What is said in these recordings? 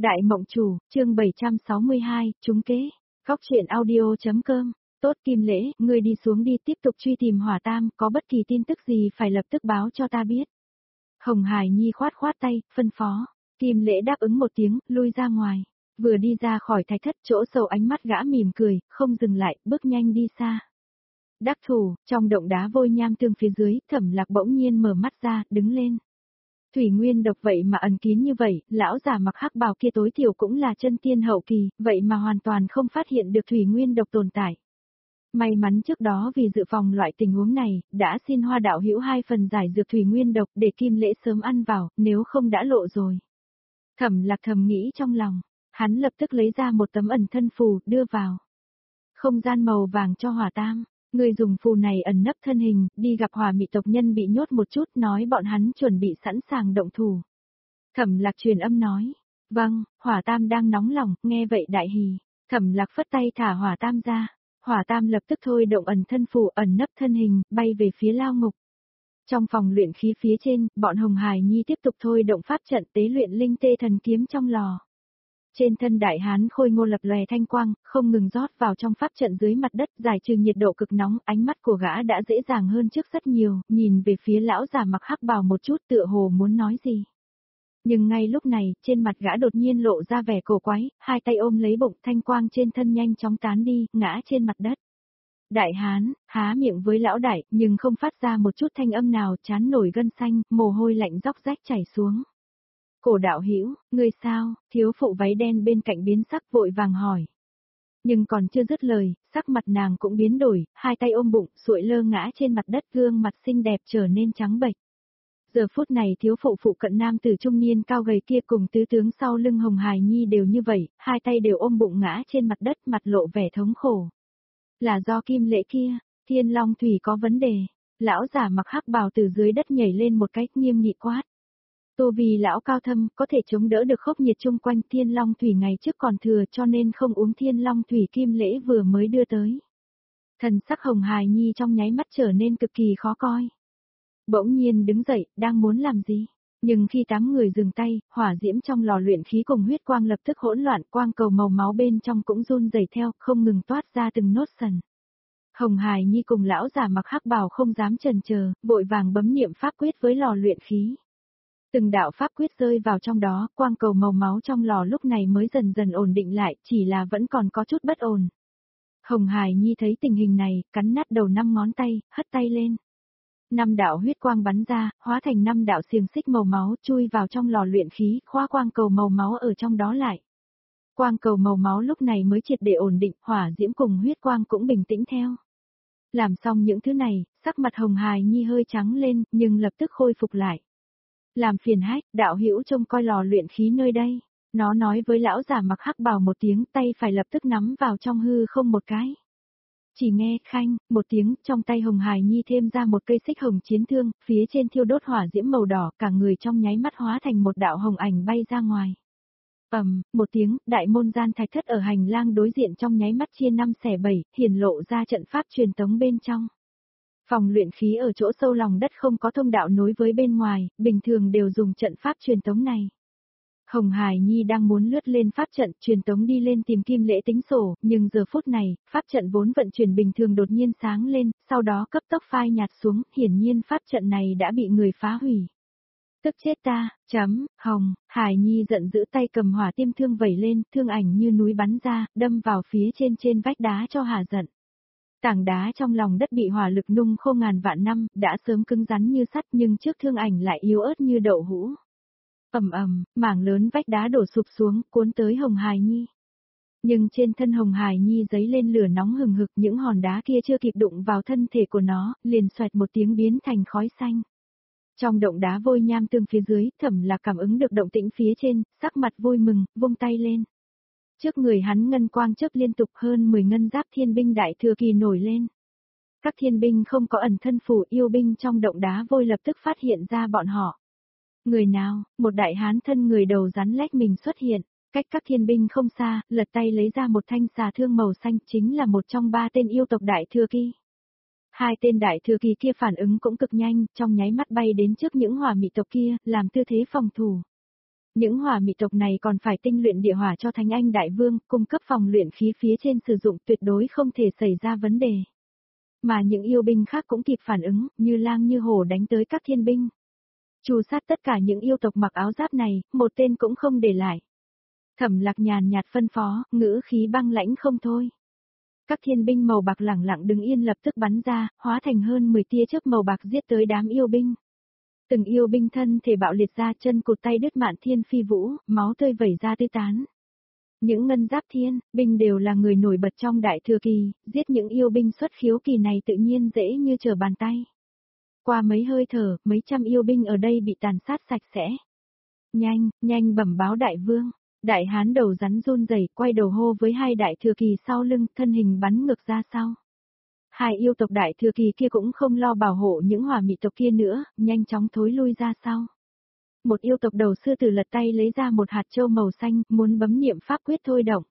Đại Mộng Chủ, chương 762, trúng kế. Góc truyện audio.com. Tốt Kim Lễ, ngươi đi xuống đi tiếp tục truy tìm Hỏa Tam, có bất kỳ tin tức gì phải lập tức báo cho ta biết. Hồng Hải Nhi khoát khoát tay, phân phó. Kim Lễ đáp ứng một tiếng, lui ra ngoài. Vừa đi ra khỏi thạch thất, chỗ sâu ánh mắt gã mỉm cười, không dừng lại, bước nhanh đi xa. Đắc thủ, trong động đá vôi nham tương phía dưới, Thẩm Lạc bỗng nhiên mở mắt ra, đứng lên. Thủy nguyên độc vậy mà ẩn kín như vậy, lão già mặc hắc bào kia tối thiểu cũng là chân tiên hậu kỳ, vậy mà hoàn toàn không phát hiện được thủy nguyên độc tồn tại. May mắn trước đó vì dự phòng loại tình huống này, đã xin Hoa đạo hữu 2 phần giải dược thủy nguyên độc để Kim Lễ sớm ăn vào, nếu không đã lộ rồi. Thẩm Lạc thầm nghĩ trong lòng, hắn lập tức lấy ra một tấm ẩn thân phù, đưa vào không gian màu vàng cho Hỏa Tam. Người dùng phù này ẩn nấp thân hình, đi gặp Hỏa Mị tộc nhân bị nhốt một chút, nói bọn hắn chuẩn bị sẵn sàng động thủ. Thẩm Lạc truyền âm nói, vâng, Hỏa Tam đang nóng lòng, nghe vậy đại hỉ. Thẩm Lạc phất tay thả Hỏa Tam ra, Hỏa Tam lập tức thôi động ẩn thân phù ẩn nấp thân hình, bay về phía lao ngục. Trong phòng luyện khí phía trên, bọn Hồng Hải Nhi tiếp tục thôi động pháp trận tế luyện linh tê thần kiếm trong lò. Trên thân đại hán khôi ngô lập lòe thanh quang, không ngừng rót vào trong pháp trận dưới mặt đất, giải trừ nhiệt độ cực nóng, ánh mắt của gã đã dễ dàng hơn trước rất nhiều, nhìn về phía lão già mặc hắc bào một chút tựa hồ muốn nói gì. Nhưng ngay lúc này, trên mặt gã đột nhiên lộ ra vẻ cổ quái, hai tay ôm lấy bụng, thanh quang trên thân nhanh chóng tán đi, ngã trên mặt đất. Đại hán, há miệng với lão đại, nhưng không phát ra một chút thanh âm nào, trán nổi gân xanh, mồ hôi lạnh róc rách chảy xuống. Cổ đạo hữu, ngươi sao? Thiếu phụ váy đen bên cạnh biến sắc vội vàng hỏi. Nhưng còn chưa dứt lời, sắc mặt nàng cũng biến đổi, hai tay ôm bụng, sụi lơ ngã trên mặt đất, gương mặt xinh đẹp trở nên trắng bệch. Giờ phút này thiếu phụ phụ cận nam tử trung niên cao gầy kia cùng tứ tướng sau lưng Hồng Hải Nhi đều như vậy, hai tay đều ôm bụng ngã trên mặt đất, mặt lộ vẻ thống khổ. Là do Kim Lễ kia, Thiên Long Thủy có vấn đề. Lão giả mặc hắc bào từ dưới đất nhảy lên một cách nghiêm nghị quát. Tu vì lão cao thâm, có thể chống đỡ được khốc nhiệt chung quanh Thiên Long Thủy ngày trước còn thừa cho nên không uống Thiên Long Thủy Kim Lễ vừa mới đưa tới. Thần sắc Hồng Hải Nhi trong nháy mắt trở nên cực kỳ khó coi. Bỗng nhiên đứng dậy, đang muốn làm gì? Nhưng khi 8 người dừng tay, hỏa diễm trong lò luyện khí cùng huyết quang lập tức hỗn loạn, quang cầu màu máu bên trong cũng run rẩy theo, không ngừng toát ra từng nốt sần. Hồng Hải Nhi cùng lão giả mặc hắc bào không dám chần chờ, vội vàng bấm niệm pháp quyết với lò luyện khí. Từng đạo pháp quyết rơi vào trong đó, quang cầu màu máu trong lò lúc này mới dần dần ổn định lại, chỉ là vẫn còn có chút bất ổn. Hồng Hải Nhi thấy tình hình này, cắn nát đầu 5 ngón tay, hất tay lên. 5 đạo huyết quang bắn ra, hóa thành 5 đạo xiềng xích màu máu chui vào trong lò luyện khí, khóa quang cầu màu máu ở trong đó lại. Quang cầu màu máu lúc này mới triệt để ổn định, hỏa diễm cùng huyết quang cũng bình tĩnh theo. Làm xong những thứ này, sắc mặt Hồng Hải Nhi hơi trắng lên, nhưng lập tức khôi phục lại. Làm phiền hách, đạo hữu trông coi lò luyện khí nơi đây. Nó nói với lão giả mặc hắc bào một tiếng, tay phải lập tức nắm vào trong hư không một cái. Chỉ nghe khanh, một tiếng, trong tay Hồng Hải Nhi thêm ra một cây xích hồng chiến thương, phía trên thiêu đốt hỏa diễm màu đỏ, cả người trong nháy mắt hóa thành một đạo hồng ảnh bay ra ngoài. Một tiếng, đại môn gian thạch thất ở hành lang đối diện trong nháy mắt chia 5 xẻ 7, hiển lộ ra trận pháp truyền tống bên trong. Phòng luyện khí ở chỗ sâu lòng đất không có thông đạo nối với bên ngoài, bình thường đều dùng trận pháp truyền tống này. Hồng Hải Nhi đang muốn lướt lên pháp trận truyền tống đi lên tìm Kim Lễ tính sổ, nhưng giờ phút này, pháp trận vốn vận chuyển bình thường đột nhiên sáng lên, sau đó cấp tốc phai nhạt xuống, hiển nhiên pháp trận này đã bị người phá hủy. Tức chết ta, Hồng Hải Nhi giận dữ tay cầm hỏa tiêm thương vẩy lên, thương ảnh như núi bắn ra, đâm vào phía trên vách đá cho hả giận. Tảng đá trong lòng đất bị hỏa lực nung khô ngàn vạn năm, đã sớm cứng rắn như sắt nhưng trước thương ảnh lại yếu ớt như đậu hũ. Mảng lớn vách đá đổ sụp xuống, cuốn tới Hồng Hải Nhi. Nhưng trên thân Hồng Hải Nhi giấy lên lửa nóng hừng hực, những hòn đá kia chưa kịp đụng vào thân thể của nó, liền xoẹt một tiếng biến thành khói xanh. Trong động đá vôi nham tương phía dưới, Thẩm Lạc cảm ứng được động tĩnh phía trên, sắc mặt vui mừng, vung tay lên. Trước người hắn ngân quang chớp liên tục, hơn 10 ngân giáp thiên binh đại thừa kỳ nổi lên. Các thiên binh không có ẩn thân phủ, yêu binh trong động đá vôi lập tức phát hiện ra bọn họ. Người nào? Một đại hán thân người đầu rắn lách mình xuất hiện, cách các thiên binh không xa, lật tay lấy ra một thanh xà thương màu xanh, chính là một trong 3 tên yêu tộc đại thừa kỳ. 2 tên đại thừa kỳ kia phản ứng cũng cực nhanh, trong nháy mắt bay đến trước những hỏa mị tộc kia, làm tư thế phòng thủ. Những hỏa mị tộc này còn phải tinh luyện địa hỏa cho Thánh Anh Đại Vương, cung cấp phòng luyện khí phía trên sử dụng tuyệt đối không thể xảy ra vấn đề. Mà những yêu binh khác cũng kịp phản ứng, như lang như hổ đánh tới các thiên binh. Trù sát tất cả những yêu tộc mặc áo giáp này, một tên cũng không để lại. Thẩm Lạc nhàn nhạt phân phó, ngữ khí băng lãnh không thôi. Các thiên binh màu bạc lẳng lặng đứng yên lập tức bắn ra, hóa thành hơn 10 tia chớp màu bạc giết tới đám yêu binh. Từng yêu binh thân thể bạo liệt ra, chân cụt tay đứt, mạn thiên phi vũ, máu tươi vẩy ra tứ tán. Những ngân giáp thiên binh đều là người nổi bật trong Đại Thừa Kỳ, giết những yêu binh xuất khiếu kỳ này tự nhiên dễ như trở bàn tay. Qua mấy hơi thở, mấy trăm yêu binh ở đây bị tàn sát sạch sẽ. Nhanh, nhanh bẩm báo đại vương. Đại hán đầu rắn run rẩy, quay đầu hô với hai đại thừa kỳ sau lưng, thân hình bắn ngược ra sau. Hai yêu tộc đại thừa kỳ kia cũng không lo bảo hộ những hỏa mị tộc kia nữa, nhanh chóng thối lui ra sau. Một yêu tộc đầu sư tử lật tay lấy ra một hạt châu màu xanh, muốn bấm niệm pháp quyết thôi động.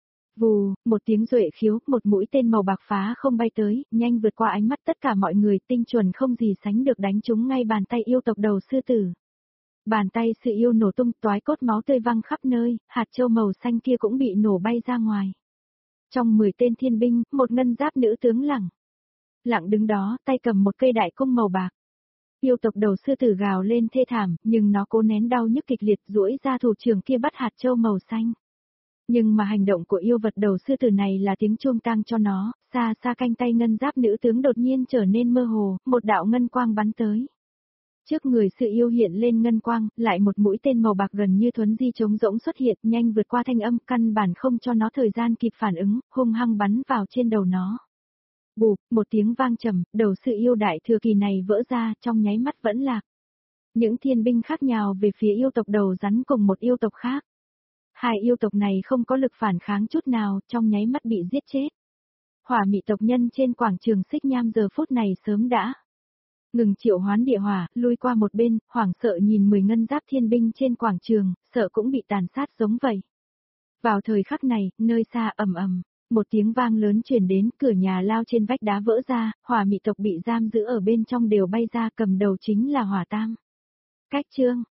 Vù, một tiếng duệ khiếu, một mũi tên màu bạc phá không bay tới, nhanh vượt qua ánh mắt tất cả mọi người, tinh chuẩn không gì sánh được, đánh trúng ngay bàn tay yêu tộc đầu sư tử. Bàn tay sư yêu nổ tung, toái cốt máu tươi văng khắp nơi, hạt châu màu xanh kia cũng bị nổ bay ra ngoài. Trong 10 tên thiên binh, một ngân giáp nữ tướng lặng đứng đó, tay cầm một cây đại cung màu bạc. Yêu tộc đầu sư tử gào lên thê thảm, nhưng nó cố nén đau nhức kịch liệt, duỗi ra thủ trưởng kia bắt hạt châu màu xanh. Nhưng mà hành động của yêu vật đầu sư tử này là tiếng chuông tang cho nó, xa xa canh tay ngân giáp nữ tướng đột nhiên trở nên mơ hồ, một đạo ngân quang bắn tới. Trước người sự yêu hiện lên ngân quang, lại một mũi tên màu bạc gần như thuấn di trống rỗng xuất hiện, nhanh vượt qua thanh âm, căn bản không cho nó thời gian kịp phản ứng, hung hăng bắn vào trên đầu nó. Bụp, một tiếng vang trầm, đầu sự yêu đại thừa kỳ này vỡ ra, trong nháy mắt vẫn lạc. Những thiên binh khác nhào về phía yêu tộc đầu rắn cùng một yêu tộc khác. Hai yêu tộc này không có lực phản kháng chút nào, trong nháy mắt bị giết chết. Hỏa mị tộc nhân trên quảng trường Xích Nham giờ phút này sớm đã ngừng triệu hoán địa hỏa, lui qua một bên, hoảng sợ nhìn 10 ngân giáp thiên binh trên quảng trường, sợ cũng bị tàn sát giống vậy. Vào thời khắc này, nơi xa ầm ầm, một tiếng vang lớn truyền đến, cửa nhà lao trên vách đá vỡ ra, hỏa mị tộc bị giam giữ ở bên trong đều bay ra, cầm đầu chính là Hỏa Tam. Cách chương